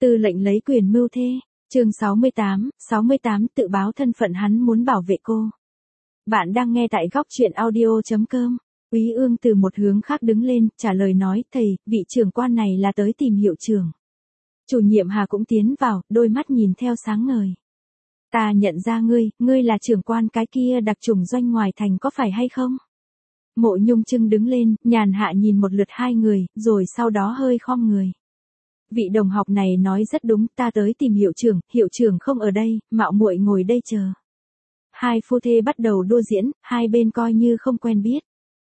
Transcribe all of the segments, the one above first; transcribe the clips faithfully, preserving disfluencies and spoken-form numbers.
Tư lệnh lấy quyền mưu thê, chương sáu mươi tám, sáu mươi tám tự báo thân phận hắn muốn bảo vệ cô. Bạn đang nghe tại góc truyện audio chấm com. Úy Ương từ một hướng khác đứng lên, trả lời nói, thầy, vị trưởng quan này là tới tìm hiệu trưởng. Chủ nhiệm Hà cũng tiến vào, đôi mắt nhìn theo sáng ngời. Ta nhận ra ngươi, ngươi là trưởng quan cái kia đặc chủng doanh ngoài thành có phải hay không? Mộ Nhung Trưng đứng lên, nhàn hạ nhìn một lượt hai người, rồi sau đó hơi khom người. Vị đồng học này nói rất đúng, ta tới tìm hiệu trưởng, hiệu trưởng không ở đây, mạo muội ngồi đây chờ. Hai phu thê bắt đầu đua diễn, hai bên coi như không quen biết.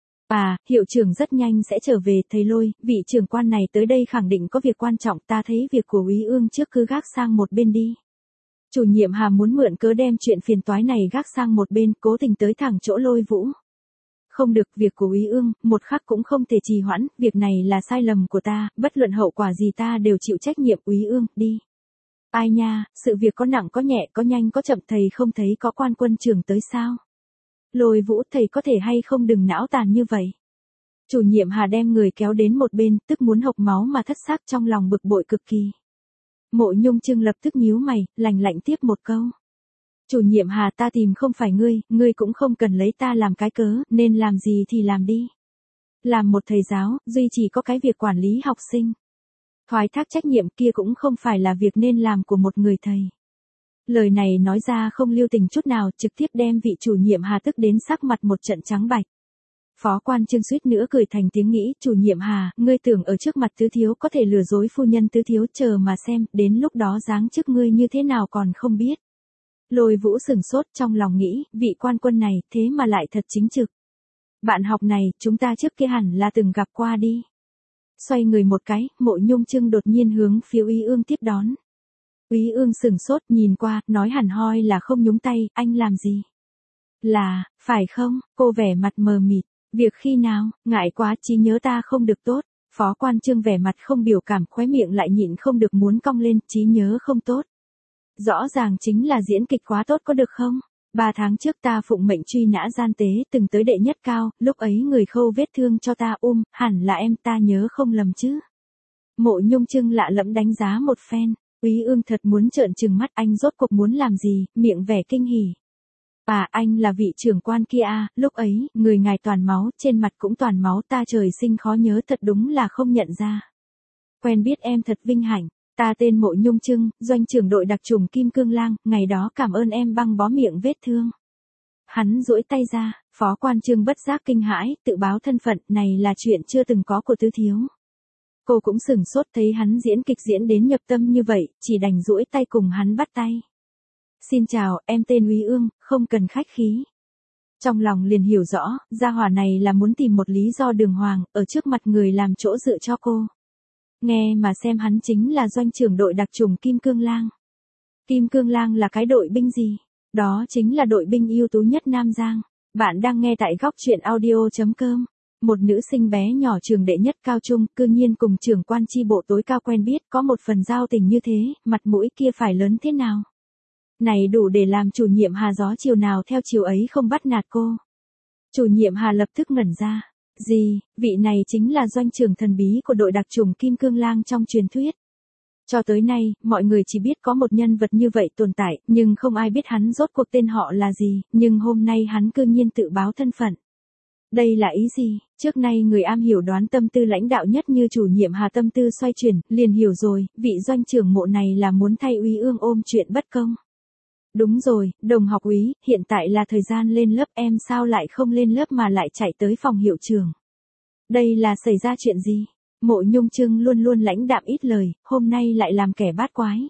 À, hiệu trưởng rất nhanh sẽ trở về, thầy Lôi, vị trưởng quan này tới đây khẳng định có việc quan trọng, ta thấy việc của Úy Ương trước cứ gác sang một bên đi. Chủ nhiệm Hà muốn mượn cớ đem chuyện phiền toái này gác sang một bên, cố tình tới thẳng chỗ Lôi Vũ. Không được, việc của Úy Ương, một khắc cũng không thể trì hoãn, việc này là sai lầm của ta, bất luận hậu quả gì ta đều chịu trách nhiệm. Úy Ương, đi. Ai nha, sự việc có nặng có nhẹ, có nhanh có chậm, thầy không thấy có quan quân trưởng tới sao? Lôi Vũ, thầy có thể hay không đừng não tàn như vậy. Chủ nhiệm Hà đem người kéo đến một bên, tức muốn hộc máu mà thất xác, trong lòng bực bội cực kỳ. Mộ Nhung Trưng lập tức nhíu mày, lạnh lạnh tiếp một câu. Chủ nhiệm Hà, ta tìm không phải ngươi, ngươi cũng không cần lấy ta làm cái cớ, nên làm gì thì làm đi. Làm một thầy giáo, duy chỉ có cái việc quản lý học sinh. Thoái thác trách nhiệm kia cũng không phải là việc nên làm của một người thầy. Lời này nói ra không lưu tình chút nào, trực tiếp đem vị chủ nhiệm Hà tức đến sắc mặt một trận trắng bạch. Phó quan Trương suýt nữa cười thành tiếng nghĩ, chủ nhiệm Hà, ngươi tưởng ở trước mặt tứ thiếu có thể lừa dối phu nhân tứ thiếu, chờ mà xem, đến lúc đó giáng chức ngươi như thế nào còn không biết. Lôi Vũ sừng sốt, trong lòng nghĩ, vị quan quân này, thế mà lại thật chính trực. Bạn học này, chúng ta trước kia hẳn là từng gặp qua đi. Xoay người một cái, Mộ Nhung Trưng đột nhiên hướng phía Úy Ương tiếp đón. Úy Ương sừng sốt, nhìn qua, nói hẳn hoi là không nhúng tay, anh làm gì? Là, phải không? Cô vẻ mặt mờ mịt, việc khi nào, ngại quá, trí nhớ ta không được tốt. Phó quan Trương vẻ mặt không biểu cảm, khóe miệng lại nhịn không được muốn cong lên, trí nhớ không tốt. Rõ ràng chính là diễn kịch quá tốt có được không? Ba tháng trước ta phụng mệnh truy nã gian tế, từng tới đệ nhất cao, lúc ấy người khâu vết thương cho ta um, hẳn là em, ta nhớ không lầm chứ. Mộ Nhung Trưng lạ lẫm đánh giá một phen, Úy Ương thật muốn trợn trừng mắt, anh rốt cuộc muốn làm gì, miệng vẻ kinh hỉ. À, anh là vị trưởng quan kia à, lúc ấy, người ngài toàn máu, trên mặt cũng toàn máu, ta trời sinh khó nhớ, thật đúng là không nhận ra. Quen biết em thật vinh hạnh. Ta tên Mộ Nhung Trưng, doanh trưởng đội đặc chủng Kim Cương Lang, ngày đó cảm ơn em băng bó miệng vết thương. Hắn duỗi tay ra, phó quan Trương bất giác kinh hãi, tự báo thân phận, này là chuyện chưa từng có của tứ thiếu. Cô cũng sửng sốt thấy hắn diễn kịch diễn đến nhập tâm như vậy, chỉ đành duỗi tay cùng hắn bắt tay. Xin chào, em tên Úy Ương, không cần khách khí. Trong lòng liền hiểu rõ, gia hỏa này là muốn tìm một lý do đường hoàng, ở trước mặt người làm chỗ dựa cho cô. Nghe mà xem, hắn chính là doanh trưởng đội đặc chủng Kim Cương Lang. Kim Cương Lang là cái đội binh gì? Đó chính là đội binh ưu tú nhất Nam Giang. Bạn đang nghe tại góc truyện audio chấm com. Một nữ sinh bé nhỏ trường đệ nhất cao trung, cư nhiên cùng trưởng quan chi bộ tối cao quen biết, có một phần giao tình như thế, mặt mũi kia phải lớn thế nào? Này đủ để làm chủ nhiệm Hà gió chiều nào theo chiều ấy không bắt nạt cô. Chủ nhiệm Hà lập tức ngẩn ra. Gì, vị này chính là doanh trưởng thần bí của đội đặc chủng Kim Cương Lang trong truyền thuyết. Cho tới nay, mọi người chỉ biết có một nhân vật như vậy tồn tại, nhưng không ai biết hắn rốt cuộc tên họ là gì, nhưng hôm nay hắn cư nhiên tự báo thân phận. Đây là ý gì? Trước nay người am hiểu đoán tâm tư lãnh đạo nhất như chủ nhiệm Hà tâm tư xoay chuyển, liền hiểu rồi, vị doanh trưởng Mộ này là muốn thay Úy Ương ôm chuyện bất công. Đúng rồi, đồng học Úy, hiện tại là thời gian lên lớp, em sao lại không lên lớp mà lại chạy tới phòng hiệu trưởng? Đây là xảy ra chuyện gì? Mộ Nhung Trưng luôn luôn lãnh đạm ít lời, hôm nay lại làm kẻ bát quái.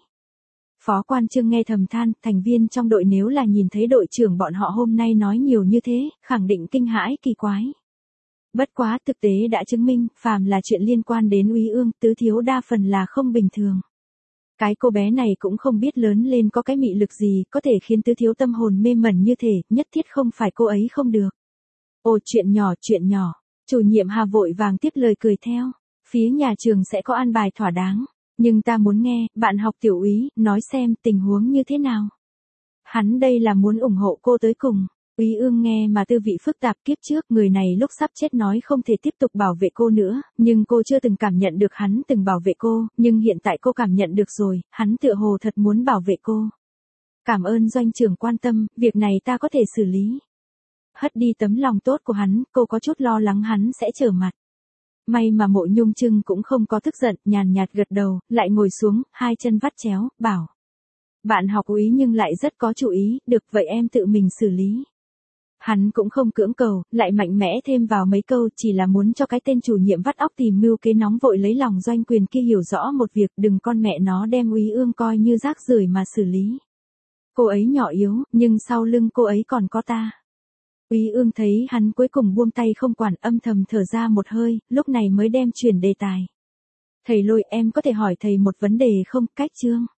Phó quan Trương nghe thầm than, thành viên trong đội nếu là nhìn thấy đội trưởng bọn họ hôm nay nói nhiều như thế, khẳng định kinh hãi kỳ quái. Bất quá thực tế đã chứng minh, phàm là chuyện liên quan đến Úy Ương, tứ thiếu đa phần là không bình thường. Cái cô bé này cũng không biết lớn lên có cái mị lực gì, có thể khiến tứ thiếu tâm hồn mê mẩn như thể, nhất thiết không phải cô ấy không được. Ồ, chuyện nhỏ, chuyện nhỏ. Chủ nhiệm Hà vội vàng tiếp lời cười theo. Phía nhà trường sẽ có an bài thỏa đáng. Nhưng ta muốn nghe, bạn học Tiểu Úy, nói xem tình huống như thế nào. Hắn đây là muốn ủng hộ cô tới cùng. Úy Ương nghe mà tư vị phức tạp, kiếp trước người này lúc sắp chết nói không thể tiếp tục bảo vệ cô nữa, nhưng cô chưa từng cảm nhận được hắn từng bảo vệ cô, nhưng hiện tại cô cảm nhận được rồi, hắn tựa hồ thật muốn bảo vệ cô. Cảm ơn doanh trưởng quan tâm, việc này ta có thể xử lý. Hất đi tấm lòng tốt của hắn, cô có chút lo lắng hắn sẽ trở mặt. May mà Mộ Nhung Trưng cũng không có tức giận, nhàn nhạt gật đầu, lại ngồi xuống, hai chân vắt chéo, bảo. Bạn học Úy nhưng lại rất có chủ ý, được vậy em tự mình xử lý. Hắn cũng không cưỡng cầu, lại mạnh mẽ thêm vào mấy câu, chỉ là muốn cho cái tên chủ nhiệm vắt óc tìm mưu kế nóng vội lấy lòng Doanh Quyền kia hiểu rõ một việc, đừng con mẹ nó đem Úy Ương coi như rác rưởi mà xử lý. Cô ấy nhỏ yếu, nhưng sau lưng cô ấy còn có ta. Úy Ương thấy hắn cuối cùng buông tay không quản, âm thầm thở ra một hơi, lúc này mới đem chuyển đề tài. Thầy Lôi, em có thể hỏi thầy một vấn đề không, cách chương?